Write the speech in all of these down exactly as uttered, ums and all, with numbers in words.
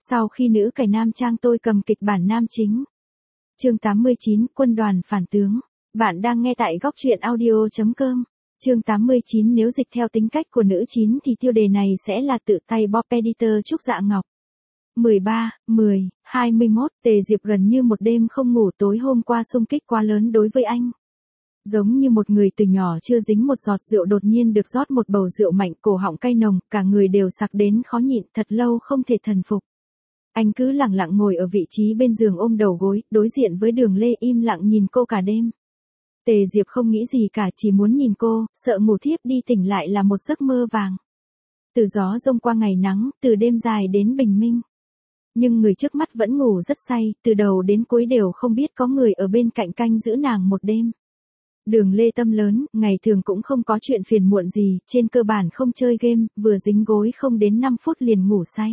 Sau khi nữ cải nam trang tôi cầm kịch bản nam chính. Chương tám mươi chín, Quân đoàn phản tướng. Bạn đang nghe tại góc truyện audio chấm com. Chương tám mươi chín, nếu dịch theo tính cách của nữ chín thì tiêu đề này sẽ là tự tay Bob Editor Trúc Dạ Ngọc. mười ba, mười, hai mươi mốt, Tề Diệp gần như một đêm không ngủ, tối hôm qua xung kích quá lớn đối với anh. Giống như một người từ nhỏ chưa dính một giọt rượu đột nhiên được rót một bầu rượu mạnh, cổ họng cay nồng, cả người đều sặc đến khó nhịn, thật lâu không thể thần phục. Anh cứ lặng lặng ngồi ở vị trí bên giường ôm đầu gối, đối diện với Đường Lê im lặng nhìn cô cả đêm. Tề Diệp không nghĩ gì cả, chỉ muốn nhìn cô, sợ ngủ thiếp đi tỉnh lại là một giấc mơ vàng. Từ gió rông qua ngày nắng, từ đêm dài đến bình minh. Nhưng người trước mắt vẫn ngủ rất say, từ đầu đến cuối đều không biết có người ở bên cạnh canh giữ nàng một đêm. Đường Lê tâm lớn, ngày thường cũng không có chuyện phiền muộn gì, trên cơ bản không chơi game, vừa dính gối không đến năm phút liền ngủ say.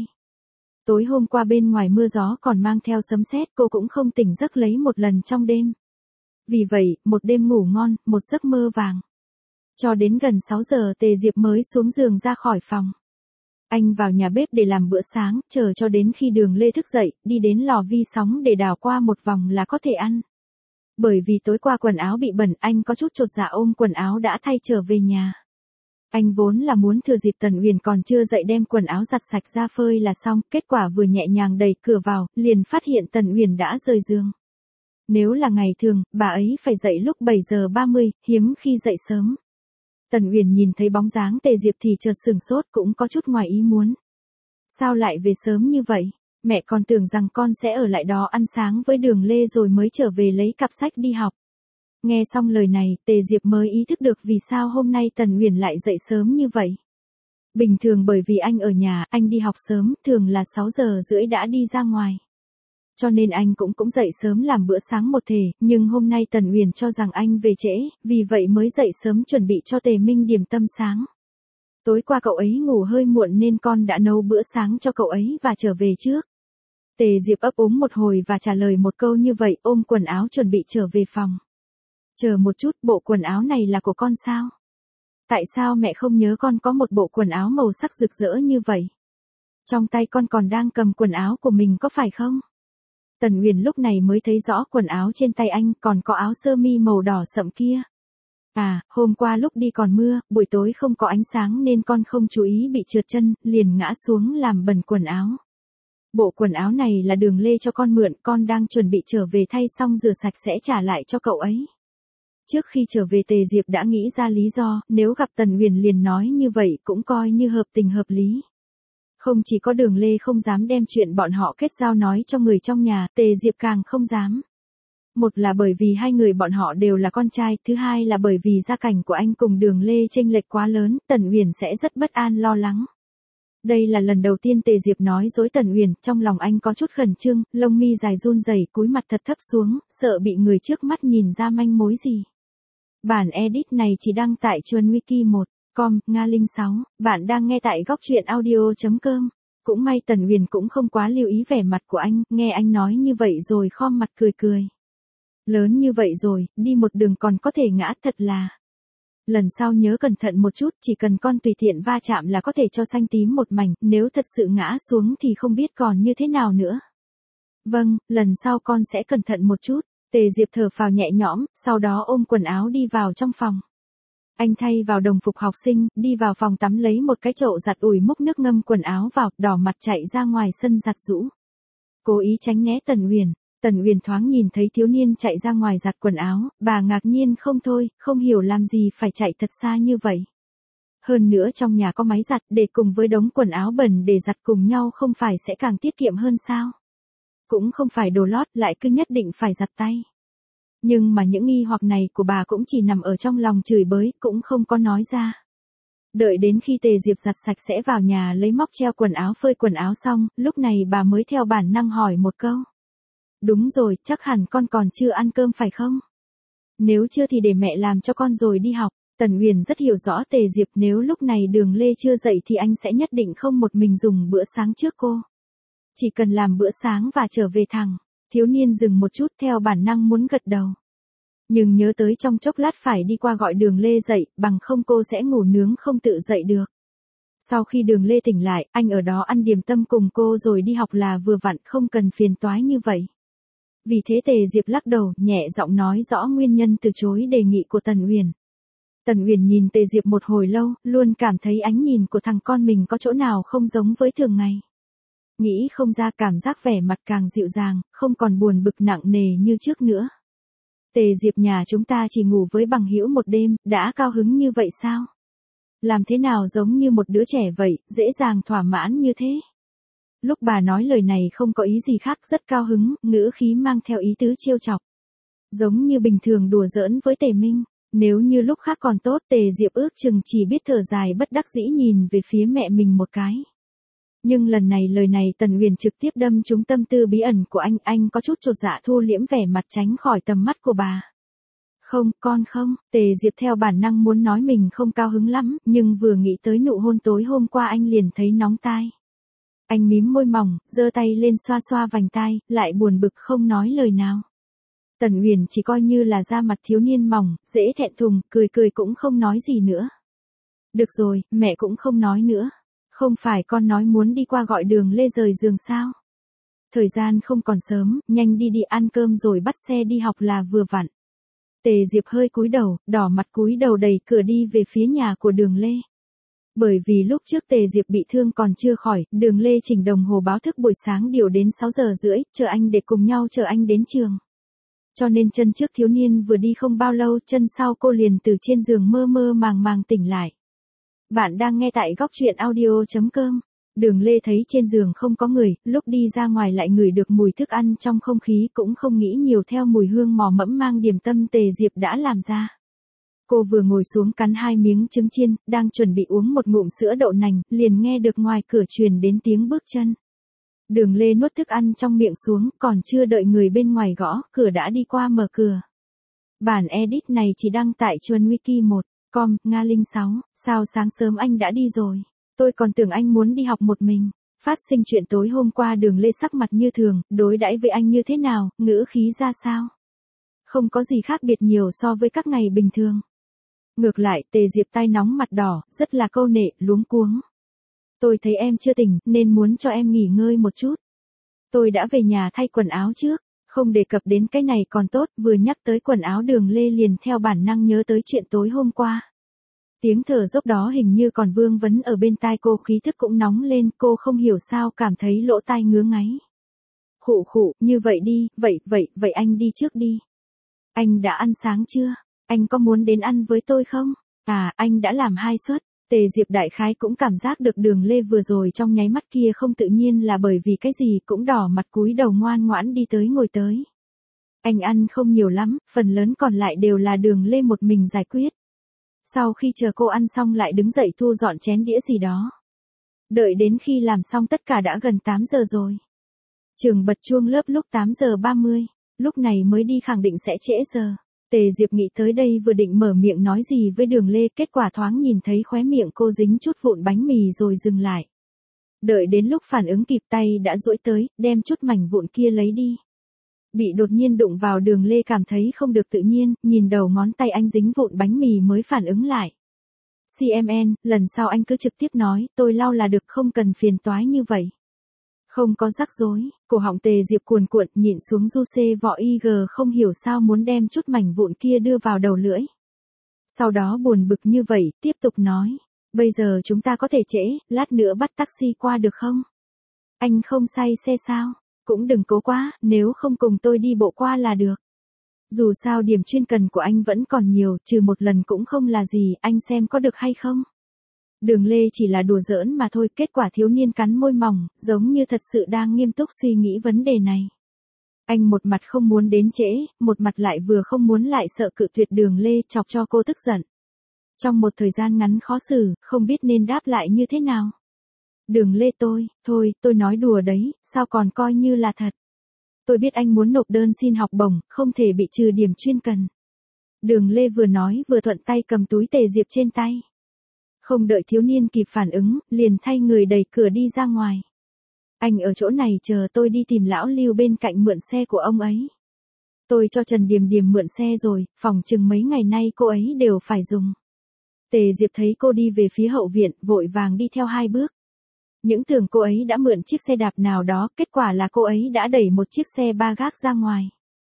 Tối hôm qua bên ngoài mưa gió còn mang theo sấm sét, cô cũng không tỉnh giấc lấy một lần trong đêm. Vì vậy, một đêm ngủ ngon, một giấc mơ vàng. Cho đến gần sáu giờ Tề Diệp mới xuống giường ra khỏi phòng. Anh vào nhà bếp để làm bữa sáng, chờ cho đến khi Đường Lê thức dậy, đi đến lò vi sóng để đảo qua một vòng là có thể ăn. Bởi vì tối qua quần áo bị bẩn, anh có chút chột dạ ôm quần áo đã thay trở về nhà. Anh vốn là muốn thừa dịp Tần Uyển còn chưa dậy đem quần áo giặt sạch ra phơi là xong, kết quả vừa nhẹ nhàng đẩy cửa vào, liền phát hiện Tần Uyển đã rời giường. Nếu là ngày thường, bà ấy phải dậy lúc bảy giờ ba mươi, hiếm khi dậy sớm. Tần Uyển nhìn thấy bóng dáng Tề Diệp thì chợt sửng sốt, cũng có chút ngoài ý muốn. Sao lại về sớm như vậy? Mẹ còn tưởng rằng con sẽ ở lại đó ăn sáng với Đường Lê rồi mới trở về lấy cặp sách đi học. Nghe xong lời này, Tề Diệp mới ý thức được vì sao hôm nay Tần Uyển lại dậy sớm như vậy. Bình thường bởi vì anh ở nhà, anh đi học sớm, thường là sáu giờ rưỡi đã đi ra ngoài. Cho nên anh cũng cũng dậy sớm làm bữa sáng một thể, nhưng hôm nay Tần Uyển cho rằng anh về trễ, vì vậy mới dậy sớm chuẩn bị cho Tề Minh điểm tâm sáng. Tối qua cậu ấy ngủ hơi muộn nên con đã nấu bữa sáng cho cậu ấy và trở về trước. Tề Diệp ấp úng một hồi và trả lời một câu như vậy, ôm quần áo chuẩn bị trở về phòng. Chờ một chút, bộ quần áo này là của con sao? Tại sao mẹ không nhớ con có một bộ quần áo màu sắc rực rỡ như vậy? Trong tay con còn đang cầm quần áo của mình có phải không? Tần Uyển lúc này mới thấy rõ quần áo trên tay anh, còn có áo sơ mi màu đỏ sậm kia. À, hôm qua lúc đi còn mưa, buổi tối không có ánh sáng nên con không chú ý bị trượt chân, liền ngã xuống làm bẩn quần áo. Bộ quần áo này là Đường Lê cho con mượn, con đang chuẩn bị trở về thay xong rửa sạch sẽ trả lại cho cậu ấy. Trước khi trở về Tề Diệp đã nghĩ ra lý do, nếu gặp Tần Uyển liền nói như vậy cũng coi như hợp tình hợp lý. Không chỉ có Đường Lê không dám đem chuyện bọn họ kết giao nói cho người trong nhà, Tề Diệp càng không dám. Một là bởi vì hai người bọn họ đều là con trai, thứ hai là bởi vì gia cảnh của anh cùng Đường Lê chênh lệch quá lớn, Tần Uyển sẽ rất bất an lo lắng. Đây là lần đầu tiên Tề Diệp nói dối Tần Uyển, trong lòng anh có chút khẩn trương, lông mi dài run rẩy, cúi mặt thật thấp xuống, sợ bị người trước mắt nhìn ra manh mối gì. Bản edit này chỉ đăng tại Chuan Wiki một chấm com, Nga Linh sáu, bạn đang nghe tại góc truyện audio chấm com. Cũng may Tần Uyển cũng không quá lưu ý vẻ mặt của anh, nghe anh nói như vậy rồi khom mặt cười cười. Lớn như vậy rồi, đi một đường còn có thể ngã thật là. Lần sau nhớ cẩn thận một chút, chỉ cần con tùy tiện va chạm là có thể cho xanh tím một mảnh, nếu thật sự ngã xuống thì không biết còn như thế nào nữa. Vâng, lần sau con sẽ cẩn thận một chút. Tề Diệp thở phào nhẹ nhõm, sau đó ôm quần áo đi vào trong phòng. Anh thay vào đồng phục học sinh, đi vào phòng tắm lấy một cái chậu giặt ủi múc nước ngâm quần áo vào, đỏ mặt chạy ra ngoài sân giặt giũ. Cố ý tránh né Tần Uyển. Tần Uyển thoáng nhìn thấy thiếu niên chạy ra ngoài giặt quần áo, bà ngạc nhiên không thôi, không hiểu làm gì phải chạy thật xa như vậy. Hơn nữa trong nhà có máy giặt để cùng với đống quần áo bẩn để giặt cùng nhau không phải sẽ càng tiết kiệm hơn sao? Cũng không phải đồ lót lại cứ nhất định phải giặt tay. Nhưng mà những nghi hoặc này của bà cũng chỉ nằm ở trong lòng chửi bới, cũng không có nói ra. Đợi đến khi Tề Diệp giặt sạch sẽ vào nhà lấy móc treo quần áo phơi quần áo xong, lúc này bà mới theo bản năng hỏi một câu. Đúng rồi, chắc hẳn con còn chưa ăn cơm phải không? Nếu chưa thì để mẹ làm cho con rồi đi học. Tần Uyển rất hiểu rõ Tề Diệp, nếu lúc này Đường Lê chưa dậy thì anh sẽ nhất định không một mình dùng bữa sáng trước cô. Chỉ cần làm bữa sáng và trở về thẳng. Thiếu niên dừng một chút theo bản năng muốn gật đầu. Nhưng nhớ tới trong chốc lát phải đi qua gọi Đường Lê dậy, bằng không cô sẽ ngủ nướng không tự dậy được. Sau khi Đường Lê tỉnh lại, anh ở đó ăn điểm tâm cùng cô rồi đi học là vừa vặn, không cần phiền toái như vậy. Vì thế Tề Diệp lắc đầu, nhẹ giọng nói rõ nguyên nhân từ chối đề nghị của Tần Uyển. Tần Uyển nhìn Tề Diệp một hồi lâu, luôn cảm thấy ánh nhìn của thằng con mình có chỗ nào không giống với thường ngày. Nghĩ không ra, cảm giác vẻ mặt càng dịu dàng, không còn buồn bực nặng nề như trước nữa. Tề Diệp, nhà chúng ta chỉ ngủ với bằng hữu một đêm, đã cao hứng như vậy sao? Làm thế nào giống như một đứa trẻ vậy, dễ dàng thỏa mãn như thế? Lúc bà nói lời này không có ý gì khác, rất cao hứng, ngữ khí mang theo ý tứ trêu chọc. Giống như bình thường đùa giỡn với Tề Minh, nếu như lúc khác còn tốt, Tề Diệp ước chừng chỉ biết thở dài bất đắc dĩ nhìn về phía mẹ mình một cái. Nhưng lần này lời này Tần Uyển trực tiếp đâm trúng tâm tư bí ẩn của anh, anh có chút chột dạ thu liễm vẻ mặt tránh khỏi tầm mắt của bà. Không, con không, Tề Diệp theo bản năng muốn nói mình không cao hứng lắm, nhưng vừa nghĩ tới nụ hôn tối hôm qua anh liền thấy nóng tai. Anh mím môi mỏng, giơ tay lên xoa xoa vành tai, lại buồn bực không nói lời nào. Tần Uyển chỉ coi như là da mặt thiếu niên mỏng, dễ thẹn thùng, cười cười cũng không nói gì nữa. Được rồi, mẹ cũng không nói nữa. Không phải con nói muốn đi qua gọi Đường Lê rời giường sao? Thời gian không còn sớm, nhanh đi đi ăn cơm rồi bắt xe đi học là vừa vặn. Tề Diệp hơi cúi đầu, đỏ mặt cúi đầu đẩy cửa đi về phía nhà của Đường Lê. Bởi vì lúc trước Tề Diệp bị thương còn chưa khỏi, Đường Lê chỉnh đồng hồ báo thức buổi sáng điều đến sáu giờ rưỡi, chờ anh để cùng nhau chờ anh đến trường. Cho nên chân trước thiếu niên vừa đi không bao lâu, chân sau cô liền từ trên giường mơ mơ màng màng tỉnh lại. Bạn đang nghe tại góc truyện audio chấm com. Đường Lê thấy trên giường không có người, lúc đi ra ngoài lại ngửi được mùi thức ăn trong không khí, cũng không nghĩ nhiều theo mùi hương mò mẫm mang điểm tâm Tề Diệp đã làm ra. Cô vừa ngồi xuống cắn hai miếng trứng chiên, đang chuẩn bị uống một ngụm sữa đậu nành, liền nghe được ngoài cửa truyền đến tiếng bước chân. Đường Lê nuốt thức ăn trong miệng xuống, còn chưa đợi người bên ngoài gõ, cửa đã đi qua mở cửa. Bản edit này chỉ đăng tại Chuan Wiki một chấm com, Nga Linh sáu, sao sáng sớm anh đã đi rồi? Tôi còn tưởng anh muốn đi học một mình. Phát sinh chuyện tối hôm qua, Đường Lê sắc mặt như thường, đối đãi với anh như thế nào, ngữ khí ra sao? Không có gì khác biệt nhiều so với các ngày bình thường. Ngược lại, Tề Diệp tay nóng mặt đỏ, rất là câu nệ, luống cuống. Tôi thấy em chưa tỉnh, nên muốn cho em nghỉ ngơi một chút. Tôi đã về nhà thay quần áo trước, không đề cập đến cái này còn tốt, vừa nhắc tới quần áo Đường Lê liền theo bản năng nhớ tới chuyện tối hôm qua. Tiếng thở dốc đó hình như còn vương vấn ở bên tai cô, khí thức cũng nóng lên, cô không hiểu sao cảm thấy lỗ tai ngứa ngáy. Khụ khụ, như vậy đi, vậy, vậy, vậy anh đi trước đi. Anh đã ăn sáng chưa? Anh có muốn đến ăn với tôi không? À, anh đã làm hai suất. Tề Diệp đại khái cũng cảm giác được Đường Lê vừa rồi trong nháy mắt kia không tự nhiên là bởi vì cái gì, cũng đỏ mặt cúi đầu ngoan ngoãn đi tới ngồi tới. Anh ăn không nhiều lắm, phần lớn còn lại đều là Đường Lê một mình giải quyết. Sau khi chờ cô ăn xong lại đứng dậy thu dọn chén đĩa gì đó. Đợi đến khi làm xong tất cả đã gần tám giờ rồi. Trường bật chuông lớp lúc tám giờ ba mươi, lúc này mới đi khẳng định sẽ trễ giờ. Tề Diệp nghĩ tới đây vừa định mở miệng nói gì với Đường Lê, kết quả thoáng nhìn thấy khóe miệng cô dính chút vụn bánh mì rồi dừng lại. Đợi đến lúc phản ứng kịp, tay đã duỗi tới, đem chút mảnh vụn kia lấy đi. Bị đột nhiên đụng vào, Đường Lê cảm thấy không được tự nhiên, nhìn đầu ngón tay anh dính vụn bánh mì mới phản ứng lại. xê em en, lần sau anh cứ trực tiếp nói, tôi lau là được, không cần phiền toái như vậy. Không có rắc rối, cổ họng Tề Diệp cuồn cuộn, nhịn xuống du xê vỏ i giê, không hiểu sao muốn đem chút mảnh vụn kia đưa vào đầu lưỡi. Sau đó buồn bực như vậy, tiếp tục nói, bây giờ chúng ta có thể trễ, lát nữa bắt taxi qua được không? Anh không say xe sao? Cũng đừng cố quá, nếu không cùng tôi đi bộ qua là được. Dù sao điểm chuyên cần của anh vẫn còn nhiều, trừ một lần cũng không là gì, anh xem có được hay không? Đường Lê chỉ là đùa giỡn mà thôi, kết quả thiếu niên cắn môi mỏng, giống như thật sự đang nghiêm túc suy nghĩ vấn đề này. Anh một mặt không muốn đến trễ, một mặt lại vừa không muốn lại sợ cự tuyệt Đường Lê, chọc cho cô tức giận. Trong một thời gian ngắn khó xử, không biết nên đáp lại như thế nào. Đường Lê, tôi, thôi, tôi nói đùa đấy, sao còn coi như là thật. Tôi biết anh muốn nộp đơn xin học bổng, không thể bị trừ điểm chuyên cần. Đường Lê vừa nói vừa thuận tay cầm túi Tề Diệp trên tay. Không đợi thiếu niên kịp phản ứng, liền thay người đẩy cửa đi ra ngoài. Anh ở chỗ này chờ tôi đi tìm lão Lưu bên cạnh mượn xe của ông ấy. Tôi cho Trần Điềm Điềm mượn xe rồi, phòng chừng mấy ngày nay cô ấy đều phải dùng. Tề Diệp thấy cô đi về phía hậu viện, vội vàng đi theo hai bước. Những tưởng cô ấy đã mượn chiếc xe đạp nào đó, kết quả là cô ấy đã đẩy một chiếc xe ba gác ra ngoài.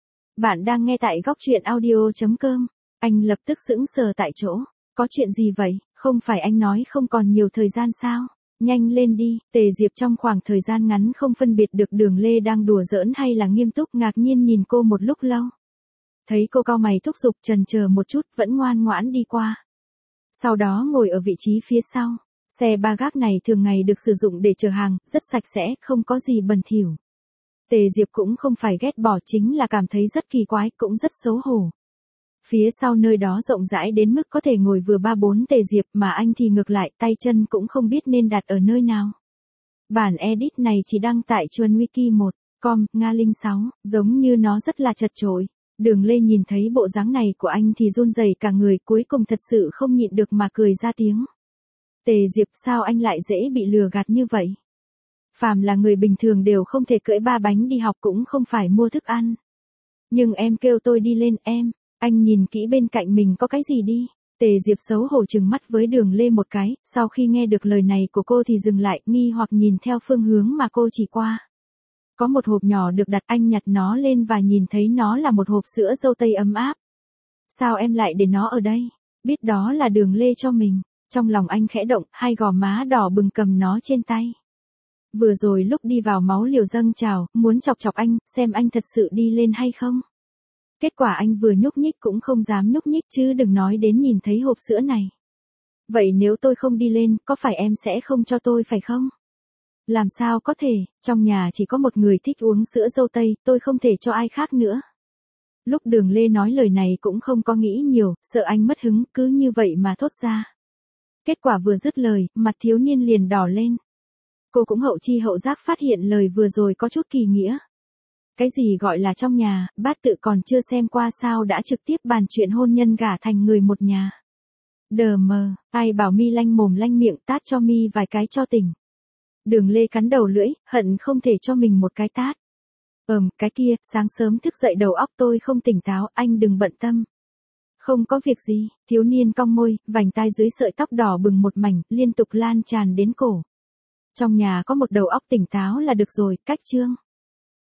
Bạn đang nghe tại góc truyện audio.com. Anh lập tức sững sờ tại chỗ. Có chuyện gì vậy? Không phải anh nói không còn nhiều thời gian sao? Nhanh lên đi. Tề Diệp trong khoảng thời gian ngắn không phân biệt được Đường Lê đang đùa giỡn hay là nghiêm túc, ngạc nhiên nhìn cô một lúc lâu. Thấy cô cau mày thúc giục, chần chờ một chút, vẫn ngoan ngoãn đi qua. Sau đó ngồi ở vị trí phía sau. Xe ba gác này thường ngày được sử dụng để chở hàng, rất sạch sẽ, không có gì bẩn thỉu. Tề Diệp cũng không phải ghét bỏ, chính là cảm thấy rất kỳ quái, cũng rất xấu hổ. Phía sau nơi đó rộng rãi đến mức có thể ngồi vừa ba bốn Tề Diệp, mà anh thì ngược lại, tay chân cũng không biết nên đặt ở nơi nào. Bản edit này chỉ đăng tại Chuan Wiki một chấm com, Nga linh sáu, giống như nó rất là chật chội. Đường Lê nhìn thấy bộ dáng này của anh thì run rẩy cả người, cuối cùng thật sự không nhịn được mà cười ra tiếng. Tề Diệp, sao anh lại dễ bị lừa gạt như vậy? Phàm là người bình thường đều không thể cưỡi ba bánh đi học, cũng không phải mua thức ăn. Nhưng em kêu tôi đi lên, em, anh nhìn kỹ bên cạnh mình có cái gì đi. Tề Diệp xấu hổ trừng mắt với Đường Lê một cái, sau khi nghe được lời này của cô thì dừng lại, nghi hoặc nhìn theo phương hướng mà cô chỉ qua. Có một hộp nhỏ được đặt, anh nhặt nó lên và nhìn thấy nó là một hộp sữa dâu tây ấm áp. Sao em lại để nó ở đây? Biết đó là Đường Lê cho mình. Trong lòng anh khẽ động, hai gò má đỏ bừng cầm nó trên tay. Vừa rồi lúc đi vào máu liều dâng trào, muốn chọc chọc anh, xem anh thật sự đi lên hay không. Kết quả anh vừa nhúc nhích cũng không dám nhúc nhích, chứ đừng nói đến nhìn thấy hộp sữa này. Vậy nếu tôi không đi lên, có phải em sẽ không cho tôi phải không? Làm sao có thể, trong nhà chỉ có một người thích uống sữa dâu tây, tôi không thể cho ai khác nữa. Lúc Đường Lê nói lời này cũng không có nghĩ nhiều, sợ anh mất hứng, cứ như vậy mà thốt ra. Kết quả vừa dứt lời, mặt thiếu niên liền đỏ lên. Cô cũng hậu chi hậu giác phát hiện lời vừa rồi có chút kỳ nghĩa. Cái gì gọi là trong nhà, bát tự còn chưa xem qua sao đã trực tiếp bàn chuyện hôn nhân gả thành người một nhà. Đờ mờ, ai bảo mi lanh mồm lanh miệng, tát cho mi vài cái cho tỉnh. Đường Lê cắn đầu lưỡi, hận không thể cho mình một cái tát. Ừm, cái kia, sáng sớm thức dậy đầu óc tôi không tỉnh táo, anh đừng bận tâm. Không có việc gì, thiếu niên cong môi, vành tai dưới sợi tóc đỏ bừng một mảnh, liên tục lan tràn đến cổ. Trong nhà có một đầu óc tỉnh táo là được rồi, cách chương.